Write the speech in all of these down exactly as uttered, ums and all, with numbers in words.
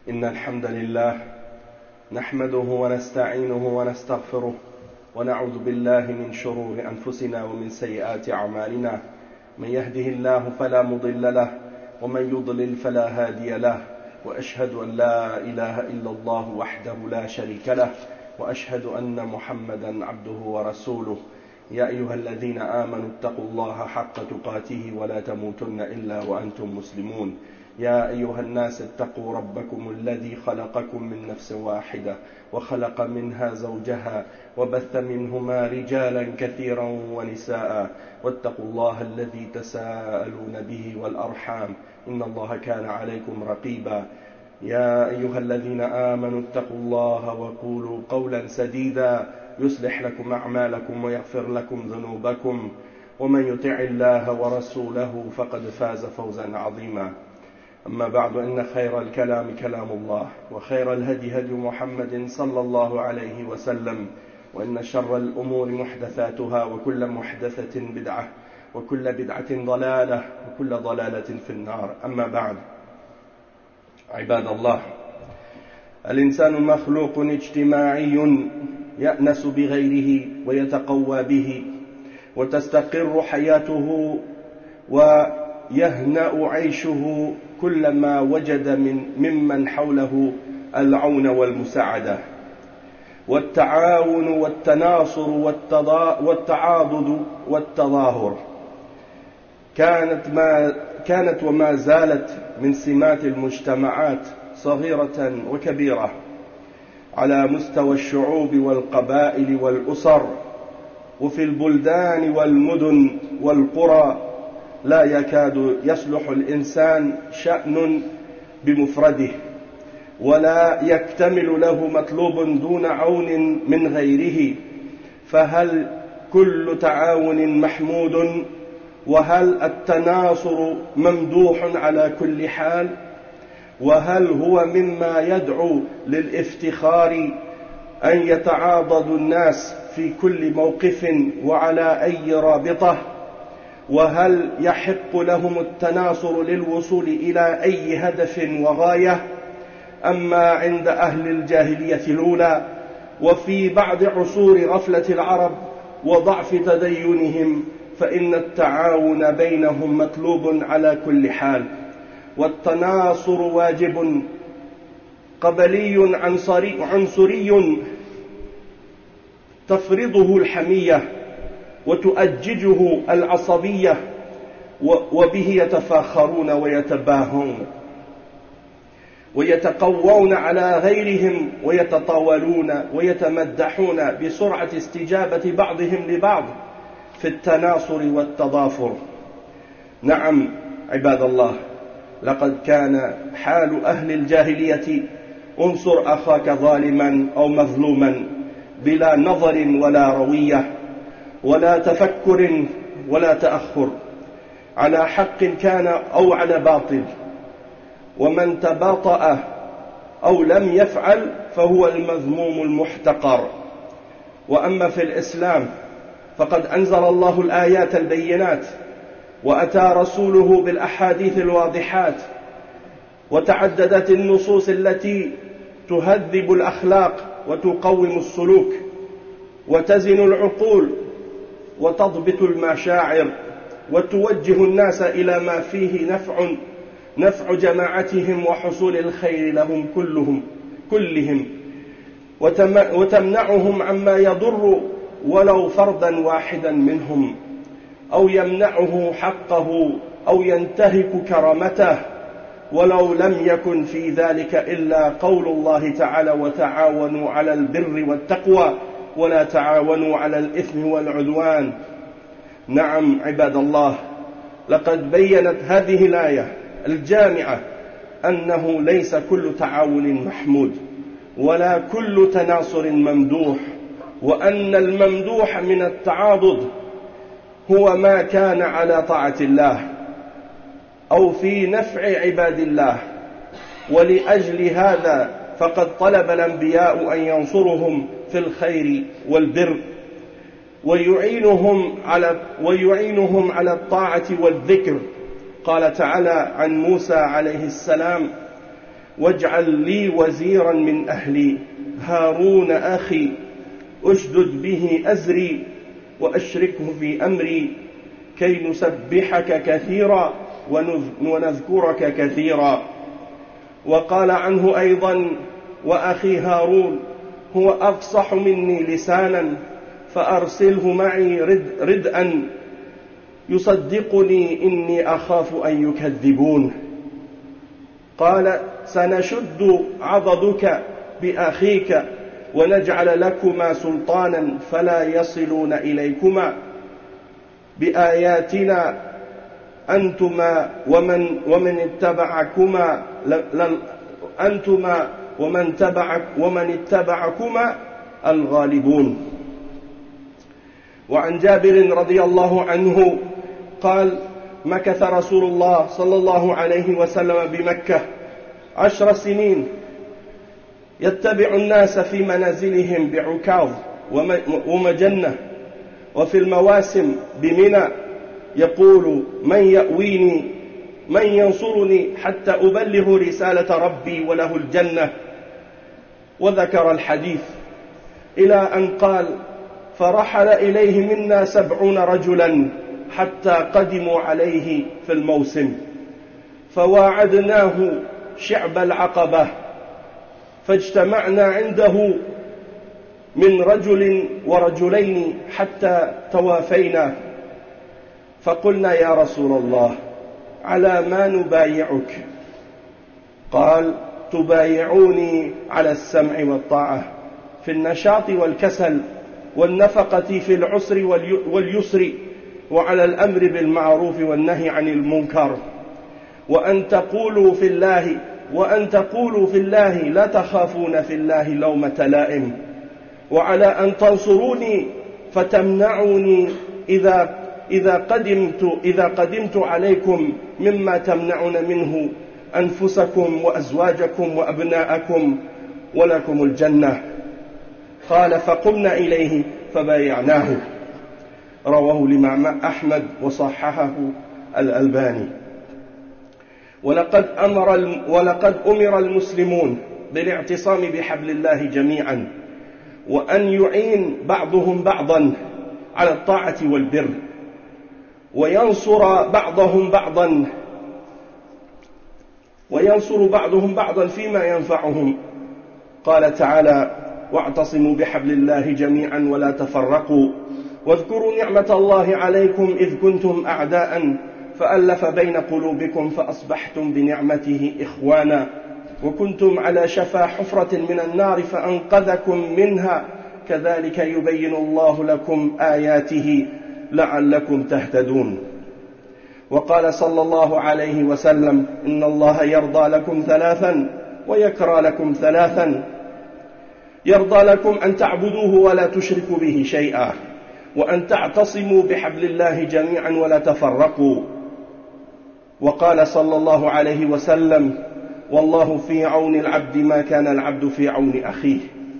إن الحمد لله نحمده ونستعينه ونستغفره ونعوذ بالله من شرور أنفسنا ومن سيئات أعمالنا. من يهده الله فلا مضل له ومن يضلل فلا هادي له، وأشهد أن لا إله إلا الله وحده لا شريك له، وأشهد أن محمدا عبده ورسوله. يا أيها الذين آمنوا اتقوا الله حق تقاته ولا تموتن إلا وأنتم مسلمون. يا أيها الناس اتقوا ربكم الذي خلقكم من نفس واحدة وخلق منها زوجها وبث منهما رجالا كثيرا ونساء، واتقوا الله الذي تساءلون به والأرحام إن الله كان عليكم رقيبا. يا أيها الذين آمنوا اتقوا الله وقولوا قولا سديدا يصلح لكم أعمالكم ويغفر لكم ذنوبكم، ومن يطع الله ورسوله فقد فاز فوزا عظيما. أما بعد، إن خير الكلام كلام الله، وخير الهدي هدي محمد صلى الله عليه وسلم، وإن شر الأمور محدثاتها، وكل محدثة بدعة، وكل بدعة ضلالة، وكل ضلالة في النار. أما بعد، عباد الله، الإنسان مخلوق اجتماعي يأنس بغيره ويتقوى به، وتستقر حياته ويهنأ عيشه كلما وجد من ممن حوله العون والمساعدة والتعاون والتناصر والتعاضد والتظاهر. كانت ما كانت وما زالت من سمات المجتمعات صغيرة وكبيرة على مستوى الشعوب والقبائل والأسر، وفي البلدان والمدن والقرى لا يكاد يصلح الإنسان شأن بمفرده، ولا يكتمل له مطلوب دون عون من غيره. فهل كل تعاون محمود؟ وهل التناصر ممدوح على كل حال؟ وهل هو مما يدعو للافتخار أن يتعاضد الناس في كل موقف وعلى أي رابطة؟ وهل يحق لهم التناصر للوصول إلى أي هدف وغاية؟ أما عند أهل الجاهلية الأولى وفي بعض عصور غفلة العرب وضعف تدينهم فإن التعاون بينهم مطلوب على كل حال، والتناصر واجب قبلي عنصري تفرضه الحمية وتؤججه العصبية، وبه يتفاخرون ويتباهون ويتقوون على غيرهم ويتطاولون ويتمدحون بسرعة استجابة بعضهم لبعض في التناصر والتضافر. نعم عباد الله، لقد كان حال أهل الجاهلية انصر أخاك ظالما أو مظلوما بلا نظر ولا روية ولا تفكر ولا تأخر، على حق كان أو على باطل، ومن تباطأ أو لم يفعل فهو المذموم المحتقر. وأما في الإسلام فقد أنزل الله الآيات البينات، وأتى رسوله بالأحاديث الواضحات، وتعددت النصوص التي تهذب الأخلاق وتقوم السلوك وتزن العقول وتضبط المشاعر وتوجه الناس إلى ما فيه نفع نفع جماعتهم وحصول الخير لهم كلهم كلهم وتمنعهم عما يضر ولو فردا واحدا منهم، أو يمنعه حقه أو ينتهك كرامته، ولو لم يكن في ذلك إلا قول الله تعالى: وتعاونوا على البر والتقوى ولا تعاونوا على الإثم والعدوان. نعم عباد الله، لقد بيّنت هذه الآية الجامعة أنه ليس كل تعاون محمود ولا كل تناصر ممدوح، وأن الممدوح من التعاضد هو ما كان على طاعة الله أو في نفع عباد الله. ولأجل هذا فقد طلب الأنبياء أن ينصرهم في الخير والبر، ويعينهم على ويعينهم على الطاعة والذكر. قال تعالى عن موسى عليه السلام: واجعل لي وزيرا من أهلي هارون أخي أشدد به أزري وأشركه في أمري كي نسبحك كثيرا ونذكرك كثيرا. وقال عنه أيضا: وأخي هارون هو أفصح مني لسانا فأرسله معي رد ردءا يصدقني إني أخاف أن يكذبون. قال: سنشد عضدك بأخيك ونجعل لكما سلطانا فلا يصلون إليكما بآياتنا أنتما ومن ومن اتبعكما أنتما ومن تبعك ومن اتبعكما الغالبون. وعن جابر رضي الله عنه قال: مكث رسول الله صلى الله عليه وسلم بمكة عشر سنين يتبع الناس في منازلهم بعكاظ ومجنة، وفي المواسم بمنى، يقول: من يأويني من ينصرني حتى أبلغ رسالة ربي وله الجنة. وذكر الحديث إلى أن قال: فرحل إليه منا سبعون رجلا حتى قدموا عليه في الموسم، فواعدناه شعب العقبة، فاجتمعنا عنده من رجل ورجلين حتى توافينا، فقلنا: يا رسول الله، على ما نبايعك؟ قال: تبايعوني على السمع والطاعة في النشاط والكسل والنفقة في العسر واليسر، وعلى الأمر بالمعروف والنهي عن المنكر، وأن تقولوا في الله وأن تقولوا في الله لا تخافون في الله لومة لائم، وعلى أن تنصروني فتمنعوني إذا إذا قدمت إذا قدمت عليكم مما تمنعون منه أنفسكم وأزواجكم وأبناءكم ولكم الجنة. قال: فقمنا إليه فبايعناه. رواه الإمام أحمد وصححه الألباني. ولقد أمر ولقد أمر المسلمون بالاعتصام بحبل الله جميعا، وأن يعين بعضهم بعضا على الطاعة والبر، وينصر بعضهم بعضا وينصر بعضهم بعضا فيما ينفعهم. قال تعالى: واعتصموا بحبل الله جميعا ولا تفرقوا واذكروا نعمة الله عليكم إذ كنتم أعداء فألف بين قلوبكم فأصبحتم بنعمته إخوانا وكنتم على شفا حفرة من النار فأنقذكم منها كذلك يبين الله لكم آياته لعلكم تهتدون. وقال صلى الله عليه وسلم: إن الله يرضى لكم ثلاثا ويكره لكم ثلاثا: يرضى لكم أن تعبدوه ولا تشركوا به شيئا، وأن تعتصموا بحبل الله جميعا ولا تفرقوا. وقال صلى الله عليه وسلم: والله في عون العبد ما كان العبد في عون أخيه.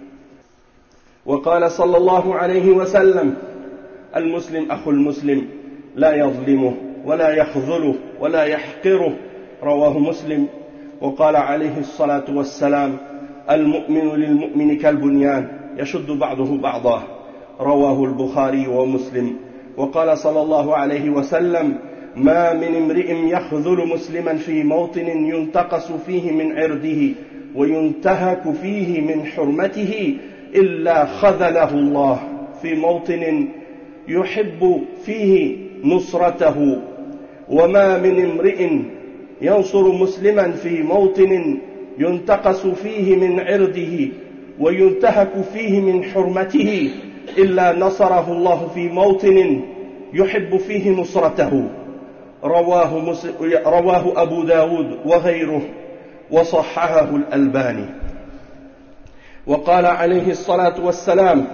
وقال صلى الله عليه وسلم: المسلم أخو المسلم لا يظلمه ولا يخذله ولا يحقره. رواه مسلم. وقال عليه الصلاة والسلام: المؤمن للمؤمن كالبنيان يشد بعضه بعضا. رواه البخاري ومسلم. وقال صلى الله عليه وسلم: ما من امرئ يخذل مسلما في موطن ينتقص فيه من عرضه وينتهك فيه من حرمته إلا خذله الله في موطن يحب فيه نصرته. وما من امرئ ينصر مسلما في موطن ينتقص فيه من عرضه وينتهك فيه من حرمته إلا نصره الله في موطن يحب فيه نصرته. رواه, مسلم رواه أبو داود وغيره وصححه الألباني. وقال عليه الصلاة والسلام: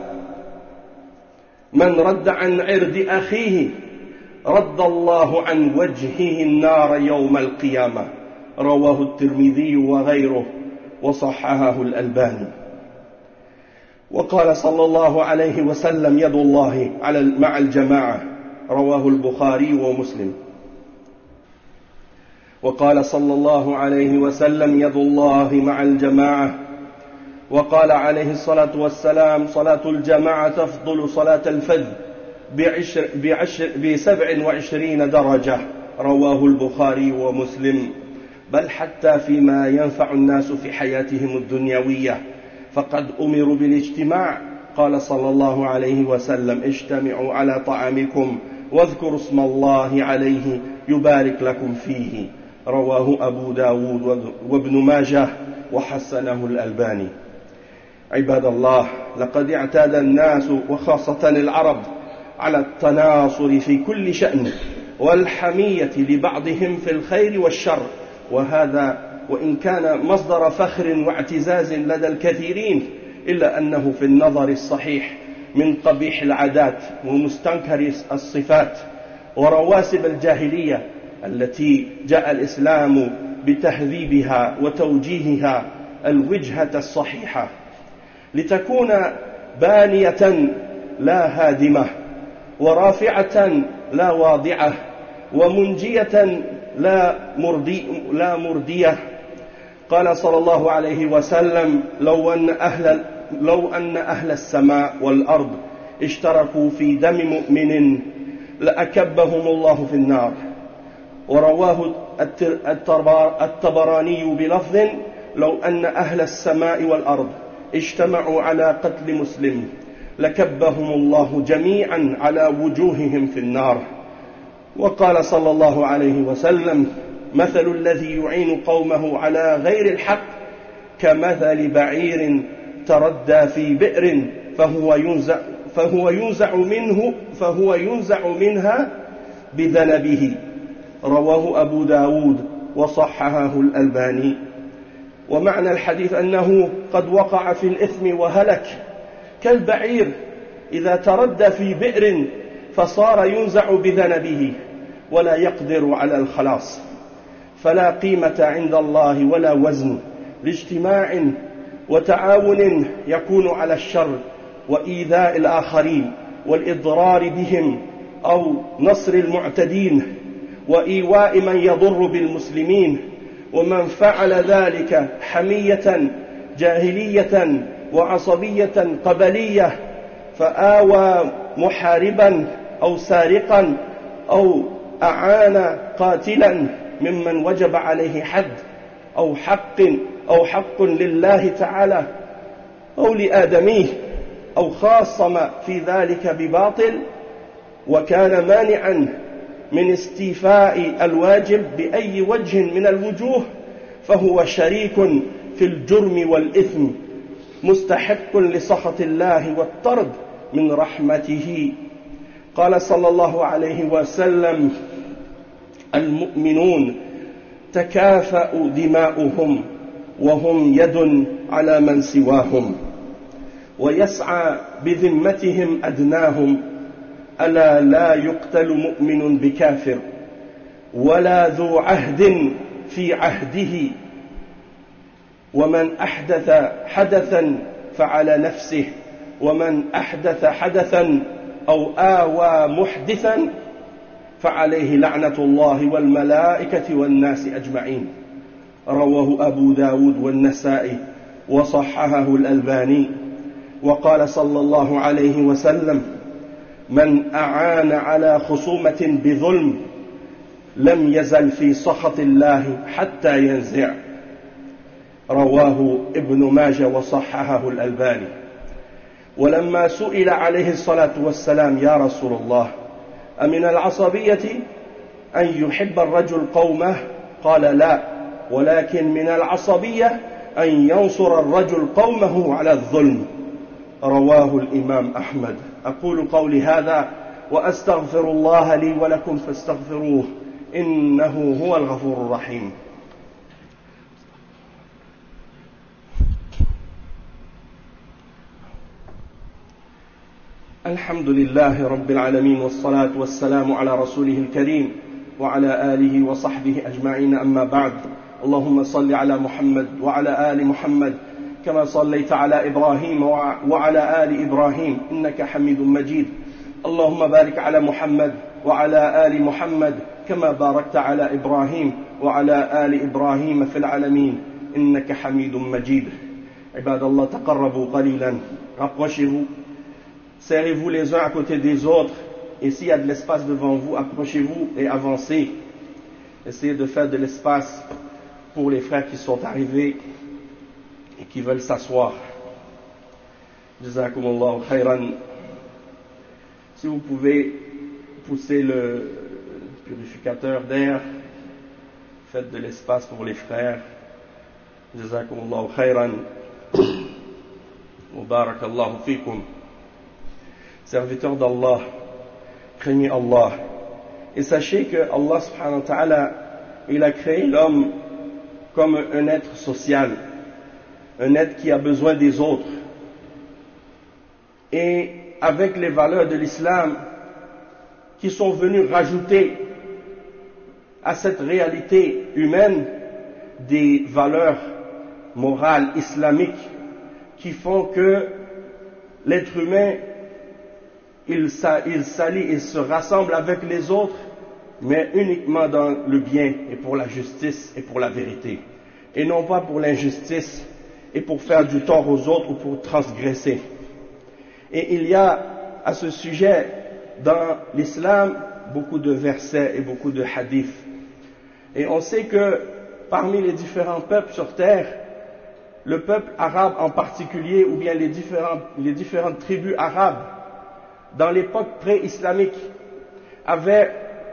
من رد عن عرض أخيه رد الله عن وجهه النار يوم القيامة. رواه الترمذي وغيره وصححه الألباني. وقال صلى الله عليه وسلم: يد الله على مع الجماعة. رواه البخاري ومسلم. وقال صلى الله عليه وسلم: يد الله مع الجماعة. وقال عليه الصلاة والسلام: صلاة الجماعة تفضل صلاة الفذ بعشر بعشر بسبع وعشرين درجة. رواه البخاري ومسلم. بل حتى فيما ينفع الناس في حياتهم الدنيوية فقد أمروا بالاجتماع. قال صلى الله عليه وسلم: اجتمعوا على طعامكم واذكروا اسم الله عليه يبارك لكم فيه. رواه أبو داود وابن ماجه وحسنه الألباني. عباد الله، لقد اعتاد الناس وخاصة العرب على التناصر في كل شأن والحمية لبعضهم في الخير والشر، وهذا وإن كان مصدر فخر واعتزاز لدى الكثيرين إلا أنه في النظر الصحيح من قبيح العادات ومستنكر الصفات ورواسب الجاهلية التي جاء الإسلام بتهذيبها وتوجيهها الوجهة الصحيحة لتكون بانية لا هادمة، ورافعة لا واضعة، ومنجية لا مردي لا مردية. قال صلى الله عليه وسلم: لو أن أهل لو أن أهل السماء والأرض اشتركوا في دم مؤمن لأكبهم الله في النار. ورواه الطبراني بلفظ: لو أن أهل السماء والأرض اجتمعوا على قتل مسلم لكبهم الله جميعا على وجوههم في النار. وقال صلى الله عليه وسلم: مثل الذي يعين قومه على غير الحق كمثل بعير تردى في بئر فهو ينزع فهو ينزع منه فهو ينزع منها بذنبه. رواه أبو داود وصححه الألباني. ومعنى الحديث أنه قد وقع في الإثم وهلك كالبعير إذا تردى في بئر فصار ينزع بذنبه ولا يقدر على الخلاص. فلا قيمة عند الله ولا وزن لاجتماع وتعاون يكون على الشر وإيذاء الآخرين والإضرار بهم أو نصر المعتدين وإيواء من يضر بالمسلمين. ومن فعل ذلك حمية جاهلية وعصبية قبلية فآوى محاربا أو سارقا أو أعان قاتلا ممن وجب عليه حد أو حق أو حق لله تعالى أو لآدميه، أو خاصم في ذلك بباطل وكان مانعا من استيفاء الواجب بأي وجه من الوجوه، فهو شريك في الجرم والإثم مستحق لسخط الله والطرد من رحمته. قال صلى الله عليه وسلم: المؤمنون تكافأ دماؤهم وهم يد على من سواهم ويسعى بذمتهم أدناهم. ألا لا يقتل مؤمن بكافر ولا ذو عهد في عهده. ومن أحدث حدثا فعلى نفسه، ومن أحدث حدثا أو آوى محدثا فعليه لعنة الله والملائكة والناس أجمعين. رواه أبو داود والنسائي وصححه الألباني. وقال صلى الله عليه وسلم: من أعان على خصومة بظلم لم يزل في سخط الله حتى ينزع. رواه ابن ماجه وصححه الألباني. ولما سئل عليه الصلاة والسلام: يا رسول الله، أمن العصبية أن يحب الرجل قومه؟ قال: لا، ولكن من العصبية أن ينصر الرجل قومه على الظلم. رواه الإمام أحمد. أقول قولي هذا وأستغفر الله لي ولكم فاستغفروه إنه هو الغفور الرحيم. الحمد لله رب العالمين، والصلاة والسلام على رسوله الكريم وعلى آله وصحبه أجمعين، أما بعد. اللهم صل على محمد وعلى آل محمد كما صليت على إبراهيم وعلى آل إبراهيم إنك حميد مجيد. اللهم بارك على محمد وعلى آل محمد كما باركت على إبراهيم وعلى آل إبراهيم في العالمين إنك حميد مجيد. عباد الله تقربوا قليلا. Rapprochez-vous, serrez-vous les uns à côté des autres, et s'il y a de l'espace devant vous, approchez-vous et avancez. Essayez de faire de l'espace pour les frères qui sont arrivés et qui veulent s'asseoir. Jazakumullahu khayran. Si vous pouvez pousser le purificateur d'air, faites de l'espace pour les frères. Jazakumullahu khayran. Mubarakallahu fikum. Serviteurs d'Allah, craignez Allah. Et sachez que Allah subhanahu wa ta'ala, il a créé l'homme comme un être social, un être qui a besoin des autres. Et avec les valeurs de l'islam qui sont venues rajouter à cette réalité humaine des valeurs morales islamiques qui font que l'être humain il s'allie et se rassemble avec les autres, mais uniquement dans le bien et pour la justice et pour la vérité, et non pas pour l'injustice et pour faire du tort aux autres ou pour transgresser. Et il y a à ce sujet dans l'islam beaucoup de versets et beaucoup de hadiths. Et on sait que parmi les différents peuples sur terre, le peuple arabe en particulier, ou bien les, différents, les différentes tribus arabes, dans l'époque pré-islamique, avaient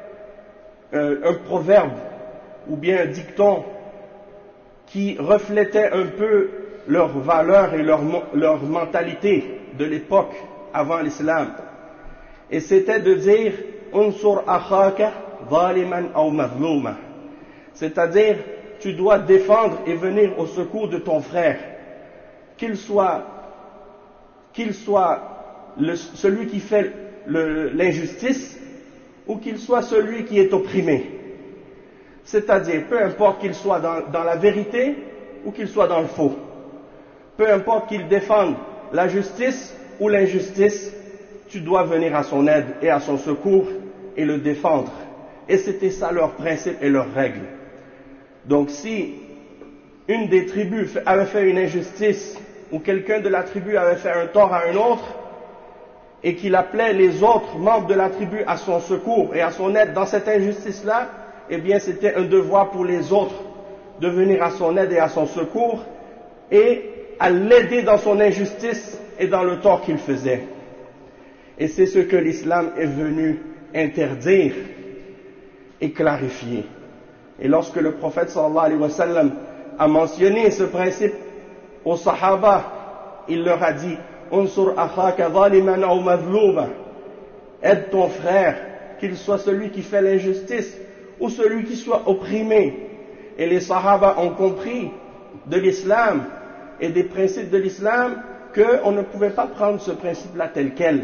euh, un proverbe ou bien un dicton qui reflétait un peu leurs valeurs et leur, leur mentalité de l'époque avant l'islam. Et c'était de dire « Unsur akhaka zaliman aw mazluma », c'est-à-dire tu dois défendre et venir au secours de ton frère, qu'il soit, qu'il soit le, celui qui fait l'injustice ou qu'il soit celui qui est opprimé. C'est-à-dire, peu importe qu'il soit dans, dans la vérité ou qu'il soit dans le faux, peu importe qu'il défende la justice ou l'injustice, tu dois venir à son aide et à son secours et le défendre. Et c'était ça leur principe et leur règle. Donc si une des tribus avait fait une injustice ou quelqu'un de la tribu avait fait un tort à un autre et qu'il appelait les autres membres de la tribu à son secours et à son aide dans cette injustice-là, eh bien c'était un devoir pour les autres de venir à son aide et à son secours et à l'aider dans son injustice et dans le tort qu'il faisait. Et c'est ce que l'islam est venu interdire et clarifier. Et lorsque le prophète sallallahu alayhi wa sallam a mentionné ce principe aux sahaba, il leur a dit « Unsur akhaka zaliman aw mazluma » aide ton frère, qu'il soit celui qui fait l'injustice ou celui qui soit opprimé. Et les sahaba ont compris de l'islam et des principes de l'islam qu'on ne pouvait pas prendre ce principe-là tel quel.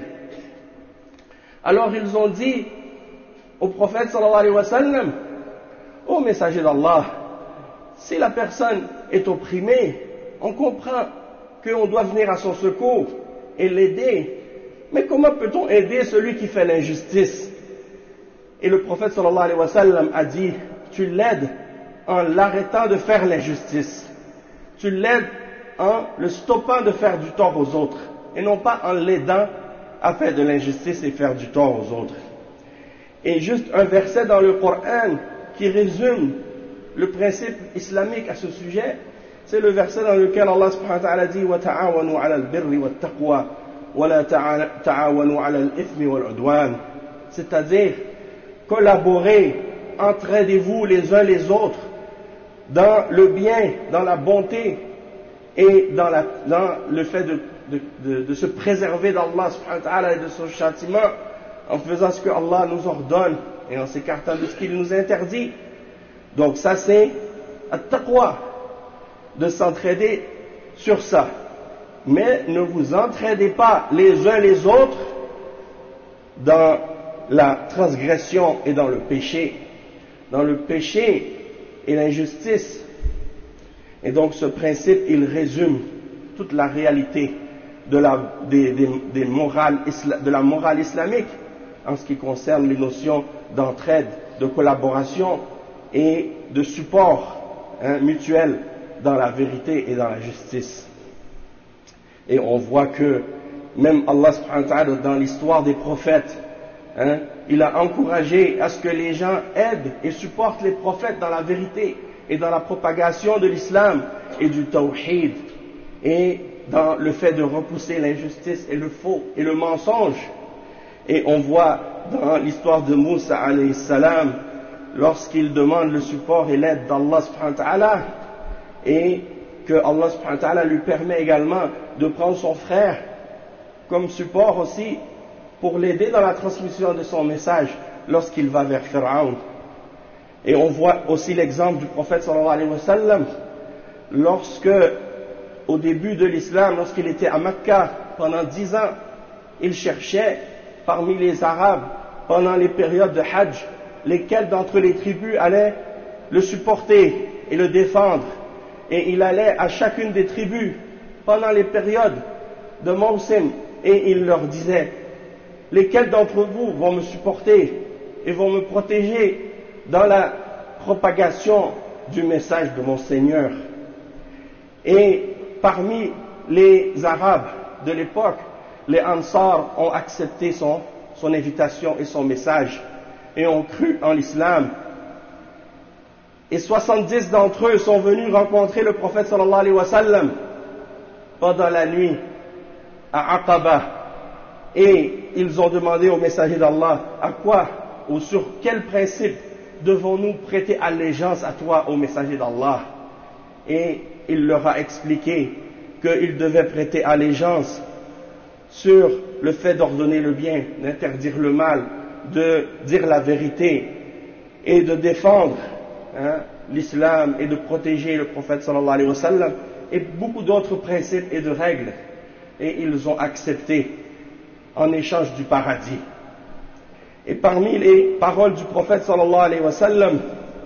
Alors ils ont dit au prophète sallallahu alayhi wa sallam « Ô messager d'Allah, si la personne est opprimée, on comprend qu'on doit venir à son secours et l'aider. Mais comment peut-on aider celui qui fait l'injustice ?» Et le prophète sallallahu alayhi wa sallam a dit « Tu l'aides en l'arrêtant de faire l'injustice. Tu l'aides en le stoppant de faire du tort aux autres, et non pas en l'aidant à faire de l'injustice et faire du tort aux autres. » Et juste un verset dans le Coran qui résume le principe islamique à ce sujet, c'est le verset dans lequel Allah subhanahu wa ta'ala dit wa ta'awanu 'ala al-birri wat-taqwa wa la ta'awanu 'ala al-ithmi wal-'udwan, c'est-à-dire collaborez, entraidez-vous les uns les autres dans le bien, dans la bonté et dans, la, dans le fait de, de, de, de se préserver d'Allah subhanahu wa ta'ala et de son châtiment en faisant ce que Allah nous ordonne et en s'écartant de ce qu'il nous interdit. Donc ça c'est at-taqwa, de s'entraider sur ça. Mais ne vous entraidez pas les uns les autres dans la transgression et dans le péché, dans le péché et l'injustice. Et donc ce principe, il résume toute la réalité de la, des, des, des morales, de la morale islamique, en ce qui concerne les notions d'entraide, de collaboration et de support hein, mutuel dans la vérité et dans la justice. Et on voit que même Allah subhanahu wa ta'ala dans l'histoire des prophètes, hein, il a encouragé à ce que les gens aident et supportent les prophètes dans la vérité et dans la propagation de l'islam et du tawhid et dans le fait de repousser l'injustice et le faux et le mensonge. Et on voit dans l'histoire de Moussa alayhi salam, lorsqu'il demande le support et l'aide d'Allah subhanahu wa ta'ala, et que Allah subhanahu wa ta'ala lui permet également de prendre son frère comme support aussi pour l'aider dans la transmission de son message lorsqu'il va vers Pharaon. Et on voit aussi l'exemple du prophète sallallahu alayhi wa sallam, lorsque, au début de l'islam, lorsqu'il était à Mecca pendant dix ans, il cherchait parmi les Arabes, pendant les périodes de Hajj, lesquelles d'entre les tribus allaient le supporter et le défendre. Et il allait à chacune des tribus pendant les périodes de Mawsim et il leur disait: lesquels d'entre vous vont me supporter et vont me protéger dans la propagation du message de mon Seigneur. Et parmi les Arabes de l'époque, les Ansar ont accepté son, son invitation et son message et ont cru en l'islam. Et soixante-dix d'entre eux sont venus rencontrer le prophète sallallahu alayhi wa sallam pendant la nuit à Aqaba. Et ils ont demandé au messager d'Allah: à quoi ou sur quel principe devons-nous prêter allégeance à toi, ô messager d'Allah? Et il leur a expliqué qu'ils devaient prêter allégeance sur le fait d'ordonner le bien, d'interdire le mal, de dire la vérité et de défendre hein, l'islam et de protéger le prophète sallallahu alayhi wa sallam et beaucoup d'autres principes et de règles. Et ils ont accepté en échange du paradis. Et parmi les paroles du prophète sallallahu alayhi wa sallam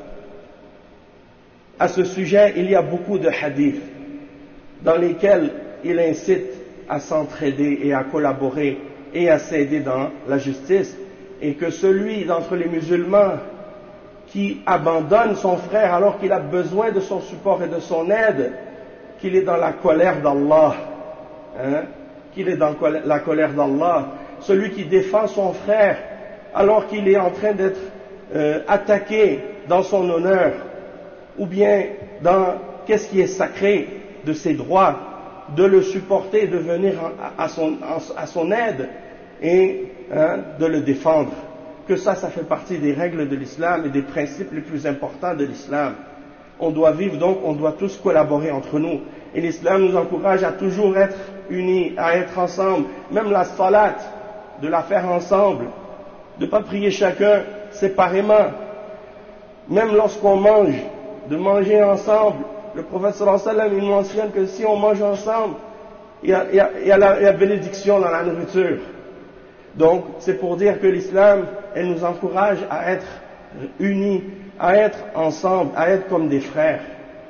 à ce sujet, il y a beaucoup de hadiths dans lesquels il incite à s'entraider et à collaborer et à s'aider dans la justice, et que celui d'entre les musulmans qui abandonne son frère alors qu'il a besoin de son support et de son aide, qu'il est dans la colère d'Allah, hein, qu'il est dans la colère d'Allah. Celui qui défend son frère alors qu'il est en train d'être euh, attaqué dans son honneur, ou bien dans qu'est-ce qui est sacré de ses droits, de le supporter, de venir à son, à son aide et hein, de le défendre. Que ça, ça fait partie des règles de l'islam et des principes les plus importants de l'islam. On doit vivre donc, on doit tous collaborer entre nous. Et l'islam nous encourage à toujours être unis, à être ensemble. Même la salat, de la faire ensemble, de ne pas prier chacun séparément. Même lorsqu'on mange, de manger ensemble. Le prophète sallallahu alayhi wa sallam, il mentionne que si on mange ensemble, il y a, il y a, il y a la, la bénédiction dans la nourriture. Donc, c'est pour dire que l'islam, elle nous encourage à être unis, à être ensemble, à être comme des frères.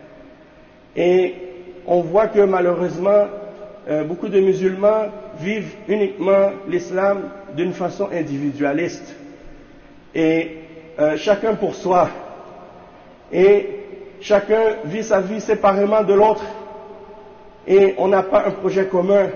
Et on voit que malheureusement, euh, beaucoup de musulmans vivent uniquement l'islam d'une façon individualiste. Et euh, chacun pour soi. Et chacun vit sa vie séparément de l'autre. Et on n'a pas un projet commun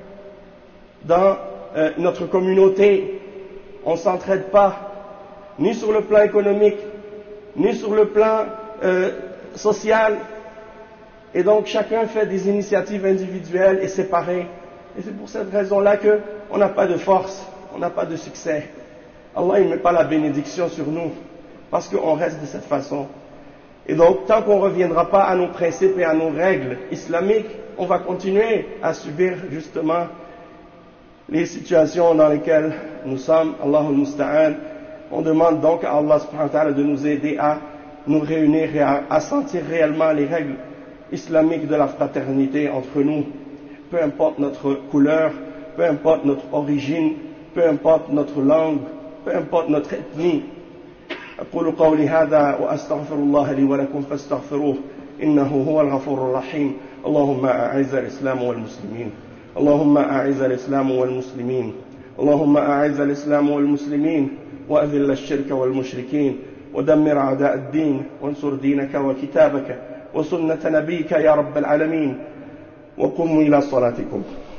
dans euh, notre communauté. On ne s'entraide pas, ni sur le plan économique, ni sur le plan euh, social. Et donc chacun fait des initiatives individuelles et séparées. Et c'est pour cette raison-là qu'on n'a pas de force, on n'a pas de succès. Allah ne met pas la bénédiction sur nous, parce qu'on reste de cette façon. Et donc, tant qu'on ne reviendra pas à nos principes et à nos règles islamiques, on va continuer à subir justement les situations dans lesquelles nous sommes. Allahul Musta'an. On demande donc à Allah subhanahu wa ta'ala de nous aider à nous réunir et à, à sentir réellement les règles islamiques de la fraternité entre nous. Peu importe notre couleur, peu importe notre origine, peu importe notre langue, peu importe notre ethnie. أقول قولي هذا وأستغفر الله لي ولكم فاستغفروه إنه هو الغفور الرحيم. اللهم أعز الإسلام والمسلمين اللهم أعز الإسلام والمسلمين اللهم أعز الإسلام والمسلمين وأذل الشرك والمشركين ودمر أعداء الدين وانصر دينك وكتابك وسنة نبيك يا رب العالمين. وقوموا إلى صلاتكم.